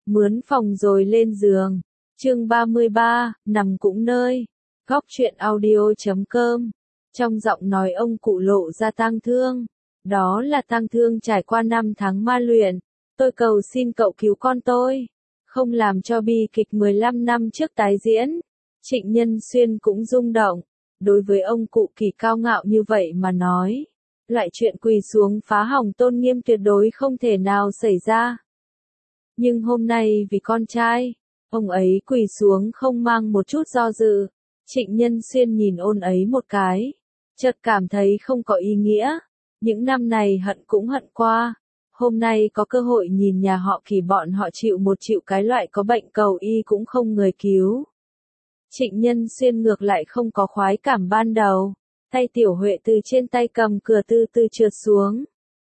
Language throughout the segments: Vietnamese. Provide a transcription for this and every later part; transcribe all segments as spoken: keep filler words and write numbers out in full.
Mướn phòng rồi lên giường. Chương ba mươi ba, nằm cũng nơi. Góc truyện audio chấm com. Trong giọng nói ông cụ lộ ra tang thương. Đó là tang thương trải qua năm tháng ma luyện. Tôi cầu xin cậu cứu con tôi. Không làm cho bi kịch mười lăm năm trước tái diễn. Trịnh Nhân Xuyên cũng rung động. Đối với ông cụ kỳ cao ngạo như vậy mà nói. Loại chuyện quỳ xuống phá hỏng tôn nghiêm tuyệt đối không thể nào xảy ra. Nhưng hôm nay vì con trai, ông ấy quỳ xuống không mang một chút do dự. Trịnh Nhân Xuyên nhìn ôn ấy một cái, chợt cảm thấy không có ý nghĩa. Những năm này hận cũng hận qua. Hôm nay có cơ hội nhìn nhà họ Kỳ bọn họ chịu một chịu cái loại có bệnh cầu y cũng không người cứu. Trịnh Nhân Xuyên ngược lại không có khoái cảm ban đầu. Tay Tiểu Huệ từ trên tay cầm cửa từ từ trượt xuống.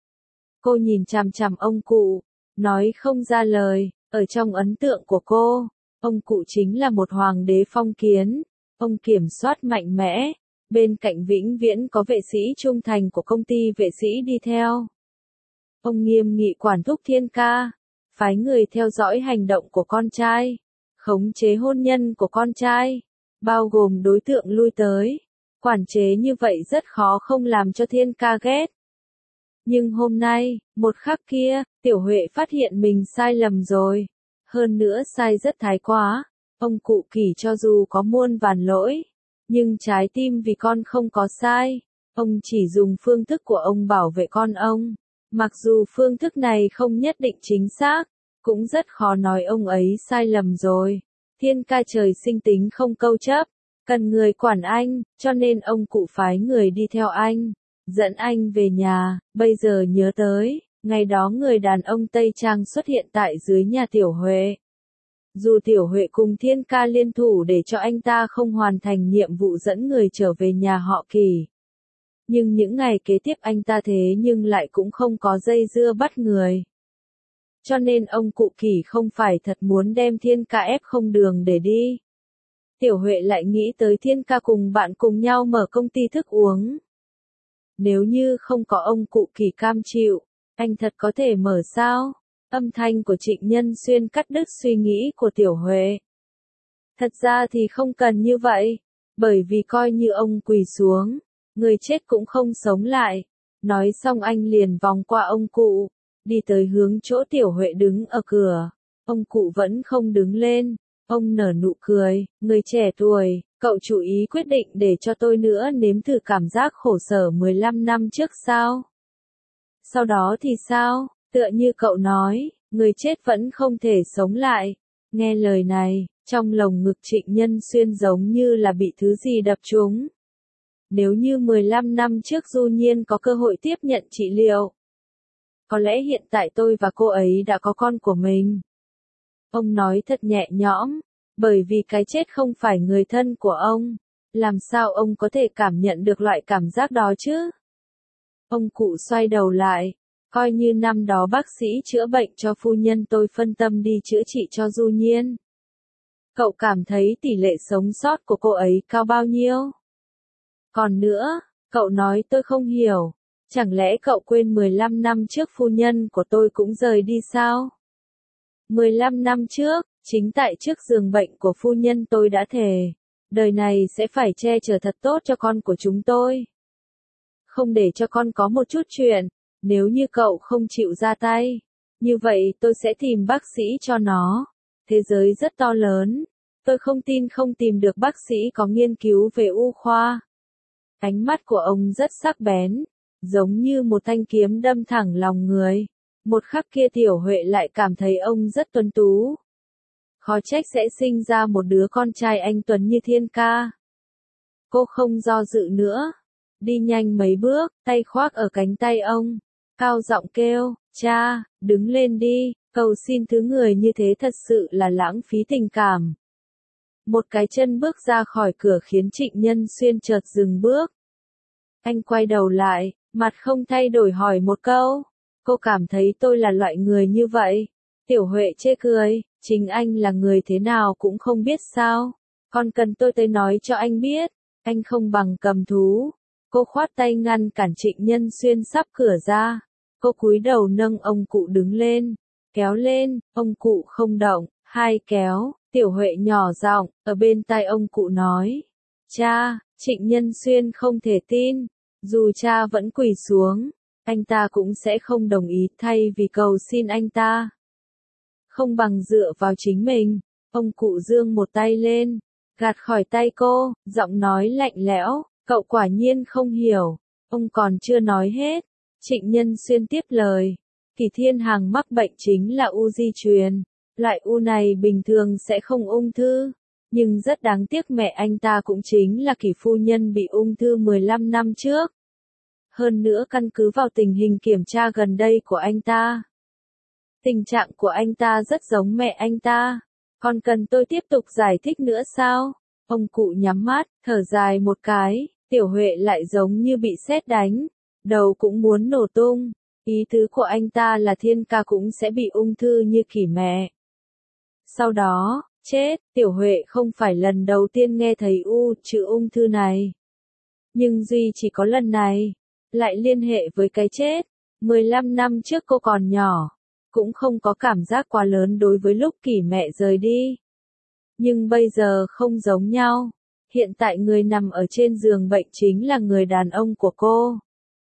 Cô nhìn chằm chằm ông cụ, nói không ra lời. Ở trong ấn tượng của cô, ông cụ chính là một hoàng đế phong kiến. Ông kiểm soát mạnh mẽ, bên cạnh vĩnh viễn có vệ sĩ trung thành của công ty vệ sĩ đi theo. Ông nghiêm nghị quản thúc Thiên Ca, phái người theo dõi hành động của con trai, khống chế hôn nhân của con trai, bao gồm đối tượng lui tới. Quản chế như vậy rất khó không làm cho Thiên Ca ghét. Nhưng hôm nay, một khắc kia, Tiểu Huệ phát hiện mình sai lầm rồi. Hơn nữa sai rất thái quá. Ông cụ Kỳ cho dù có muôn vàn lỗi, nhưng trái tim vì con không có sai. Ông chỉ dùng phương thức của ông bảo vệ con ông. Mặc dù phương thức này không nhất định chính xác, cũng rất khó nói ông ấy sai lầm rồi. Thiên Ca trời sinh tính không câu chấp, cần người quản anh, cho nên ông cụ phái người đi theo anh, dẫn anh về nhà. Bây giờ nhớ tới, ngày đó người đàn ông Tây Trang xuất hiện tại dưới nhà Tiểu Huệ. Dù Tiểu Huệ cùng Thiên Ca liên thủ để cho anh ta không hoàn thành nhiệm vụ dẫn người trở về nhà họ Kỳ. Nhưng những ngày kế tiếp anh ta thế nhưng lại cũng không có dây dưa bắt người. Cho nên ông cụ Kỳ không phải thật muốn đem Thiên Ca ép không đường để đi. Tiểu Huệ lại nghĩ tới Thiên Ca cùng bạn cùng nhau mở công ty thức uống. Nếu như không có ông cụ Kỳ cam chịu, anh thật có thể mở sao? Âm thanh của Trịnh Nhân Xuyên cắt đứt suy nghĩ của Tiểu Huệ. Thật ra thì không cần như vậy, bởi vì coi như ông quỳ xuống, người chết cũng không sống lại. Nói xong anh liền vòng qua ông cụ, đi tới hướng chỗ Tiểu Huệ đứng ở cửa. Ông cụ vẫn không đứng lên, ông nở nụ cười, người trẻ tuổi, cậu chủ ý quyết định để cho tôi nữa nếm thử cảm giác khổ sở mười lăm năm trước sao? Sau đó thì sao? Tựa như cậu nói, người chết vẫn không thể sống lại. Nghe lời này, trong lồng ngực Trịnh Nhân Xuyên giống như là bị thứ gì đập trúng. Nếu như mười lăm năm trước Du Nhiên có cơ hội tiếp nhận trị liệu, có lẽ hiện tại tôi và cô ấy đã có con của mình. Ông nói thật nhẹ nhõm, bởi vì cái chết không phải người thân của ông. Làm sao ông có thể cảm nhận được loại cảm giác đó chứ? Ông cụ xoay đầu lại. Coi như năm đó bác sĩ chữa bệnh cho phu nhân tôi phân tâm đi chữa trị cho Du Nhiên. Cậu cảm thấy tỷ lệ sống sót của cô ấy cao bao nhiêu? Còn nữa, cậu nói tôi không hiểu. Chẳng lẽ cậu quên mười lăm năm trước phu nhân của tôi cũng rời đi sao? mười lăm năm trước, chính tại trước giường bệnh của phu nhân tôi đã thề. Đời này sẽ phải che chở thật tốt cho con của chúng tôi. Không để cho con có một chút chuyện. Nếu như cậu không chịu ra tay, như vậy tôi sẽ tìm bác sĩ cho nó. Thế giới rất to lớn, tôi không tin không tìm được bác sĩ có nghiên cứu về y khoa. Ánh mắt của ông rất sắc bén, giống như một thanh kiếm đâm thẳng lòng người. Một khắc kia Tiểu Huệ lại cảm thấy ông rất tuấn tú. Khó trách sẽ sinh ra một đứa con trai anh tuấn như Thiên Ca. Cô không do dự nữa, đi nhanh mấy bước, tay khoác ở cánh tay ông. Cao giọng kêu, cha, đứng lên đi, cầu xin thứ người như thế thật sự là lãng phí tình cảm. Một cái chân bước ra khỏi cửa khiến Trịnh Nhân Xuyên chợt dừng bước. Anh quay đầu lại, mặt không thay đổi hỏi một câu, cô cảm thấy tôi là loại người như vậy? Tiểu Huệ chê cười, chính anh là người thế nào cũng không biết sao, còn cần tôi tới nói cho anh biết, anh không bằng cầm thú. Cô khoát tay ngăn cản Trịnh Nhân Xuyên sắp cửa ra. Cô cúi đầu nâng ông cụ đứng lên. Kéo lên, ông cụ không động, hai kéo, Tiểu Huệ nhỏ giọng, ở bên tai ông cụ nói. Cha, Trịnh Nhân Xuyên không thể tin, dù cha vẫn quỳ xuống, anh ta cũng sẽ không đồng ý thay vì cầu xin anh ta. Không bằng dựa vào chính mình, ông cụ giương một tay lên, gạt khỏi tay cô, giọng nói lạnh lẽo, cậu quả nhiên không hiểu, ông còn chưa nói hết. Trịnh Nhân Xuyên tiếp lời, Kỷ Thiên Hằng mắc bệnh chính là u di truyền, loại u này bình thường sẽ không ung thư, nhưng rất đáng tiếc mẹ anh ta cũng chính là Kỷ phu nhân bị ung thư mười lăm năm trước. Hơn nữa căn cứ vào tình hình kiểm tra gần đây của anh ta, tình trạng của anh ta rất giống mẹ anh ta. Còn cần tôi tiếp tục giải thích nữa sao? Ông cụ nhắm mắt, thở dài một cái, Tiểu Huệ lại giống như bị sét đánh, đầu cũng muốn nổ tung. Ý tứ của anh ta là Thiên ca cũng sẽ bị ung thư như Kỷ mẹ. Sau đó, chết, Tiểu Huệ không phải lần đầu tiên nghe thấy u chữ ung thư này. Nhưng duy chỉ có lần này, lại liên hệ với cái chết. mười lăm năm trước cô còn nhỏ, cũng không có cảm giác quá lớn đối với lúc Kỷ mẹ rời đi. Nhưng bây giờ không giống nhau. Hiện tại người nằm ở trên giường bệnh chính là người đàn ông của cô.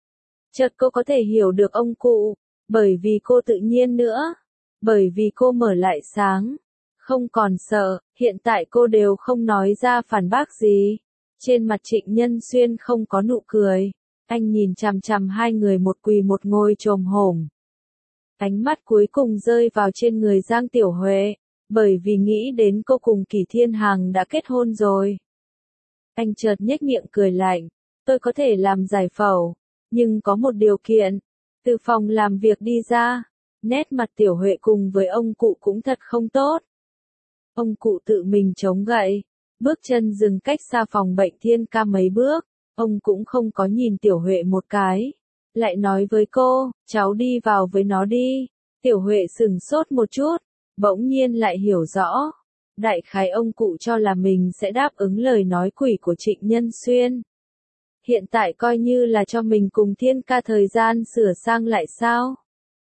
Chợt cô có thể hiểu được ông cụ, bởi vì cô tự nhiên nữa, bởi vì cô mở lại sáng, không còn sợ, hiện tại cô đều không nói ra phản bác gì. Trên mặt Trịnh Nhân Xuyên không có nụ cười, anh nhìn chằm chằm hai người một quỳ một ngồi chồm hổm. Ánh mắt cuối cùng rơi vào trên người Giang Tiểu Huệ, bởi vì nghĩ đến cô cùng Kỷ Thiên Hằng đã kết hôn rồi. Anh chợt nhếch miệng cười lạnh, tôi có thể làm giải phẫu, nhưng có một điều kiện. Từ phòng làm việc đi ra, nét mặt Tiểu Huệ cùng với ông cụ cũng thật không tốt. Ông cụ tự mình chống gậy, bước chân dừng cách xa phòng bệnh Thiên ca mấy bước, ông cũng không có nhìn Tiểu Huệ một cái. Lại nói với cô, cháu đi vào với nó đi. Tiểu Huệ sừng sốt một chút, bỗng nhiên lại hiểu rõ. Đại khái ông cụ cho là mình sẽ đáp ứng lời nói quỷ của Trịnh Nhân Xuyên. Hiện tại coi như là cho mình cùng Thiên ca thời gian sửa sang lại sao.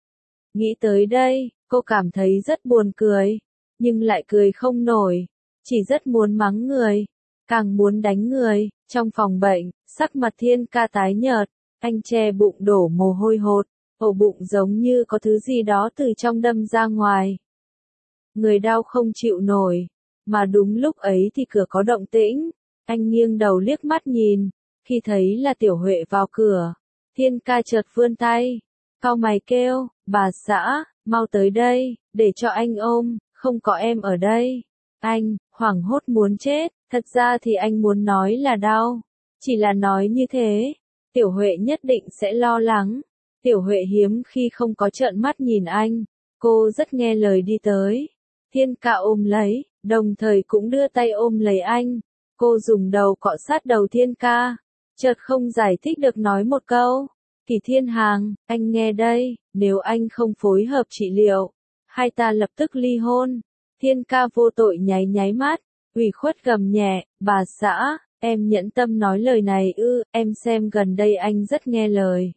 Nghĩ tới đây, cô cảm thấy rất buồn cười, nhưng lại cười không nổi, chỉ rất muốn mắng người, càng muốn đánh người. Trong phòng bệnh, sắc mặt Thiên ca tái nhợt, anh che bụng đổ mồ hôi hột, ổ bụng giống như có thứ gì đó từ trong đâm ra ngoài. Người đau không chịu nổi, mà đúng lúc ấy thì cửa có động tĩnh, anh nghiêng đầu liếc mắt nhìn, khi thấy là Tiểu Huệ vào cửa, Thiên ca chợt vươn tay, cau mày kêu, bà xã, mau tới đây, để cho anh ôm, không có em ở đây. Anh, hoảng hốt muốn chết, thật ra thì anh muốn nói là đau, chỉ là nói như thế, Tiểu Huệ nhất định sẽ lo lắng. Tiểu Huệ hiếm khi không có trợn mắt nhìn anh, cô rất nghe lời đi tới. Thiên ca ôm lấy, đồng thời cũng đưa tay ôm lấy anh. Cô dùng đầu cọ sát đầu Thiên ca, chợt không giải thích được nói một câu. Kỷ Thiên Hằng, anh nghe đây, nếu anh không phối hợp trị liệu, hai ta lập tức ly hôn. Thiên ca vô tội nháy nháy mắt, ủy khuất gầm nhẹ, bà xã, em nhẫn tâm nói lời này ư, em xem gần đây anh rất nghe lời.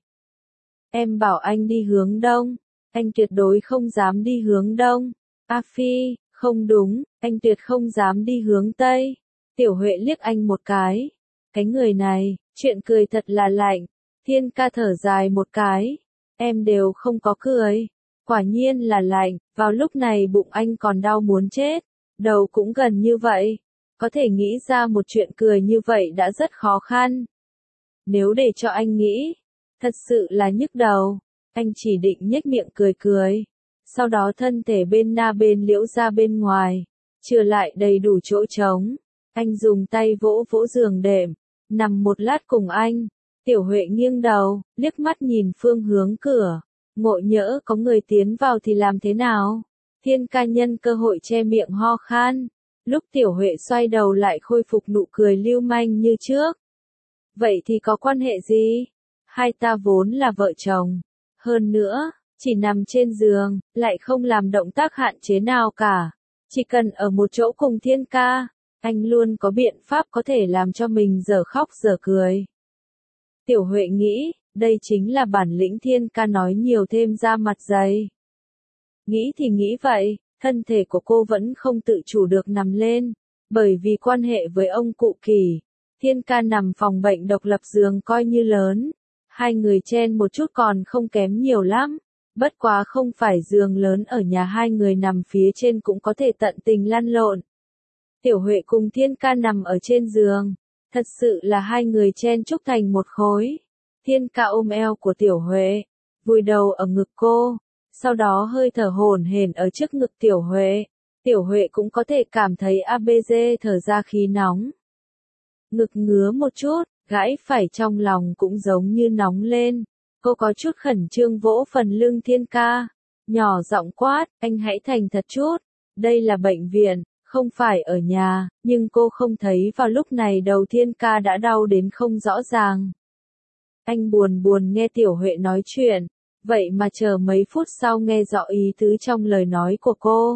Em bảo anh đi hướng đông, anh tuyệt đối không dám đi hướng đông. A Phi, không đúng, anh tuyệt không dám đi hướng tây. Tiểu Huệ liếc anh một cái. Cái người này, chuyện cười thật là lạnh. Thiên ca thở dài một cái. Em đều không có cười. Quả nhiên là lạnh, vào lúc này bụng anh còn đau muốn chết. Đầu cũng gần như vậy. Có thể nghĩ ra một chuyện cười như vậy đã rất khó khăn. Nếu để cho anh nghĩ, thật sự là nhức đầu. Anh chỉ định nhếch miệng cười cười. Sau đó thân thể bên na bên liễu ra bên ngoài, chừa lại đầy đủ chỗ trống. Anh dùng tay vỗ vỗ giường đệm, nằm một lát cùng anh. Tiểu Huệ nghiêng đầu, liếc mắt nhìn phương hướng cửa. Ngộ nhỡ có người tiến vào thì làm thế nào? Thiên ca nhân cơ hội che miệng ho khan. Lúc Tiểu Huệ xoay đầu lại khôi phục nụ cười lưu manh như trước. Vậy thì có quan hệ gì? Hai ta vốn là vợ chồng. Hơn nữa, chỉ nằm trên giường, lại không làm động tác hạn chế nào cả. Chỉ cần ở một chỗ cùng Thiên ca, anh luôn có biện pháp có thể làm cho mình dở khóc dở cười. Tiểu Huệ nghĩ, đây chính là bản lĩnh Thiên ca nói nhiều thêm ra mặt dày. Nghĩ thì nghĩ vậy, thân thể của cô vẫn không tự chủ được nằm lên, bởi vì quan hệ với ông cụ Kỳ. Thiên ca nằm phòng bệnh độc lập giường coi như lớn, hai người chen một chút còn không kém nhiều lắm, bất quá không phải giường lớn ở nhà hai người nằm phía trên cũng có thể tận tình lăn lộn. Tiểu Huệ cùng Thiên ca nằm ở trên giường, thật sự là hai người chen chúc thành một khối. Thiên ca ôm eo của Tiểu Huệ, vùi đầu ở ngực cô, sau đó hơi thở hổn hển ở trước ngực Tiểu Huệ. Tiểu Huệ cũng có thể cảm thấy a bê giê thở ra khí nóng. Ngực ngứa một chút, gãi phải trong lòng cũng giống như nóng lên. Cô có chút khẩn trương vỗ phần lưng Thiên ca, nhỏ giọng quát, anh hãy thành thật chút, đây là bệnh viện, không phải ở nhà, nhưng cô không thấy vào lúc này đầu Thiên ca đã đau đến không rõ ràng. Anh buồn buồn nghe Tiểu Huệ nói chuyện, vậy mà chờ mấy phút sau nghe rõ ý tứ trong lời nói của cô.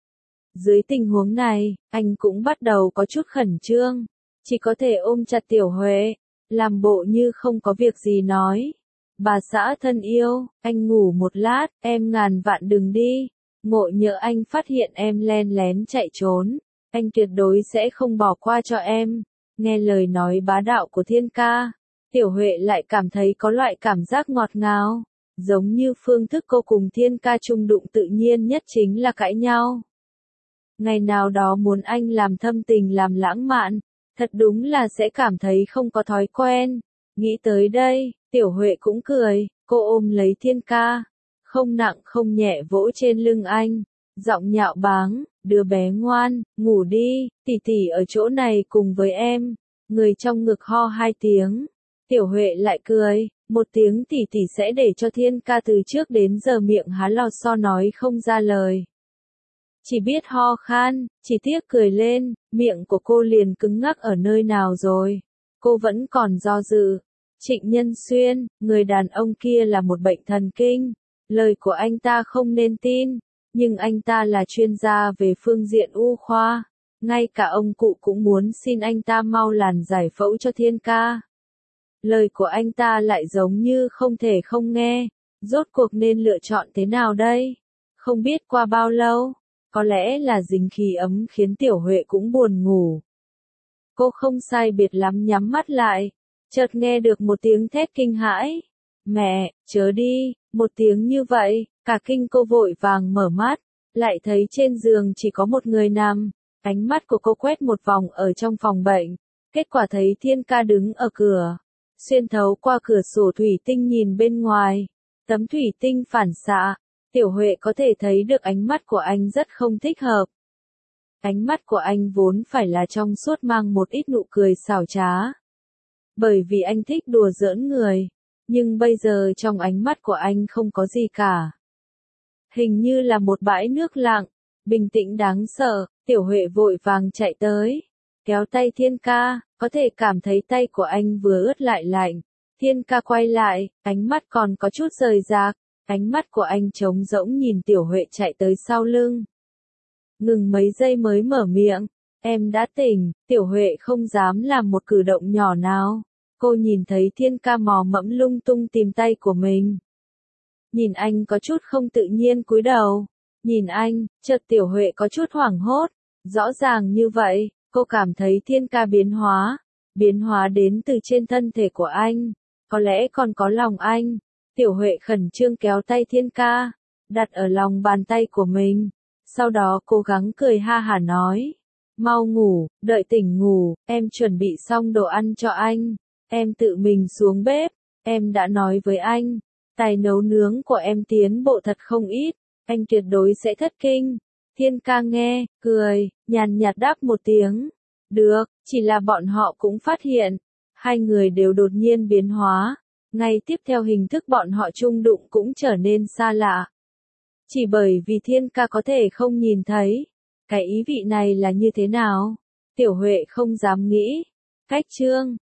Dưới tình huống này, anh cũng bắt đầu có chút khẩn trương, chỉ có thể ôm chặt Tiểu Huệ, làm bộ như không có việc gì nói. Bà xã thân yêu, anh ngủ một lát, em ngàn vạn đừng đi, ngộ nhỡ anh phát hiện em len lén chạy trốn, anh tuyệt đối sẽ không bỏ qua cho em. Nghe lời nói bá đạo của Thiên ca, Tiểu Huệ lại cảm thấy có loại cảm giác ngọt ngào, giống như phương thức cô cùng Thiên ca chung đụng tự nhiên nhất chính là cãi nhau. Ngày nào đó muốn anh làm thâm tình làm lãng mạn, thật đúng là sẽ cảm thấy không có thói quen. Nghĩ tới đây, Tiểu Huệ cũng cười, cô ôm lấy Thiên ca, không nặng không nhẹ vỗ trên lưng anh, giọng nhạo báng, đứa bé ngoan, ngủ đi, tỷ tỷ ở chỗ này cùng với em. Người trong ngực ho hai tiếng, Tiểu Huệ lại cười, một tiếng tỷ tỷ sẽ để cho Thiên ca từ trước đến giờ miệng há lọt so nói không ra lời. Chỉ biết ho khan, chỉ tiếc cười lên, miệng của cô liền cứng ngắc ở nơi nào rồi. Cô vẫn còn do dự. Trịnh Nhân Xuyên, người đàn ông kia là một bệnh thần kinh. Lời của anh ta không nên tin, nhưng anh ta là chuyên gia về phương diện u khoa. Ngay cả ông cụ cũng muốn xin anh ta mau làm giải phẫu cho Thiên ca. Lời của anh ta lại giống như không thể không nghe. Rốt cuộc nên lựa chọn thế nào đây? Không biết qua bao lâu, có lẽ là dính khí ấm khiến Tiểu Huệ cũng buồn ngủ. Cô không sai biệt lắm nhắm mắt lại, chợt nghe được một tiếng thét kinh hãi. Mẹ, chớ đi, một tiếng như vậy, cả kinh cô vội vàng mở mắt, lại thấy trên giường chỉ có một người nằm. Ánh mắt của cô quét một vòng ở trong phòng bệnh, kết quả thấy Thiên ca đứng ở cửa, xuyên thấu qua cửa sổ thủy tinh nhìn bên ngoài, tấm thủy tinh phản xạ, Tiểu Huệ có thể thấy được ánh mắt của anh rất không thích hợp. Ánh mắt của anh vốn phải là trong suốt mang một ít nụ cười xảo trá. Bởi vì anh thích đùa giỡn người, nhưng bây giờ trong ánh mắt của anh không có gì cả. Hình như là một bãi nước lặng, bình tĩnh đáng sợ. Tiểu Huệ vội vàng chạy tới, kéo tay Thiên ca, có thể cảm thấy tay của anh vừa ướt lại lạnh. Thiên ca quay lại, ánh mắt còn có chút rời rạc, ánh mắt của anh trống rỗng nhìn Tiểu Huệ chạy tới sau lưng. Ngừng mấy giây mới mở miệng, em đã tỉnh. Tiểu Huệ không dám làm một cử động nhỏ nào. Cô nhìn thấy Thiên ca mò mẫm lung tung tìm tay của mình. Nhìn anh có chút không tự nhiên cúi đầu. Nhìn anh, chợt Tiểu Huệ có chút hoảng hốt. Rõ ràng như vậy, cô cảm thấy Thiên ca biến hóa. Biến hóa đến từ trên thân thể của anh. Có lẽ còn có lòng anh. Tiểu Huệ khẩn trương kéo tay Thiên ca, đặt ở lòng bàn tay của mình. Sau đó cố gắng cười ha hả nói. Mau ngủ, đợi tỉnh ngủ, em chuẩn bị xong đồ ăn cho anh. Em tự mình xuống bếp. Em đã nói với anh, tài nấu nướng của em tiến bộ thật không ít. Anh tuyệt đối sẽ thất kinh. Thiên ca nghe, cười, nhàn nhạt đáp một tiếng. Được, chỉ là bọn họ cũng phát hiện. Hai người đều đột nhiên biến hóa. Ngay tiếp theo hình thức bọn họ chung đụng cũng trở nên xa lạ. Chỉ bởi vì Thiên ca có thể không nhìn thấy. Cái ý vị này là như thế nào? Tiểu Huệ không dám nghĩ. Cách chương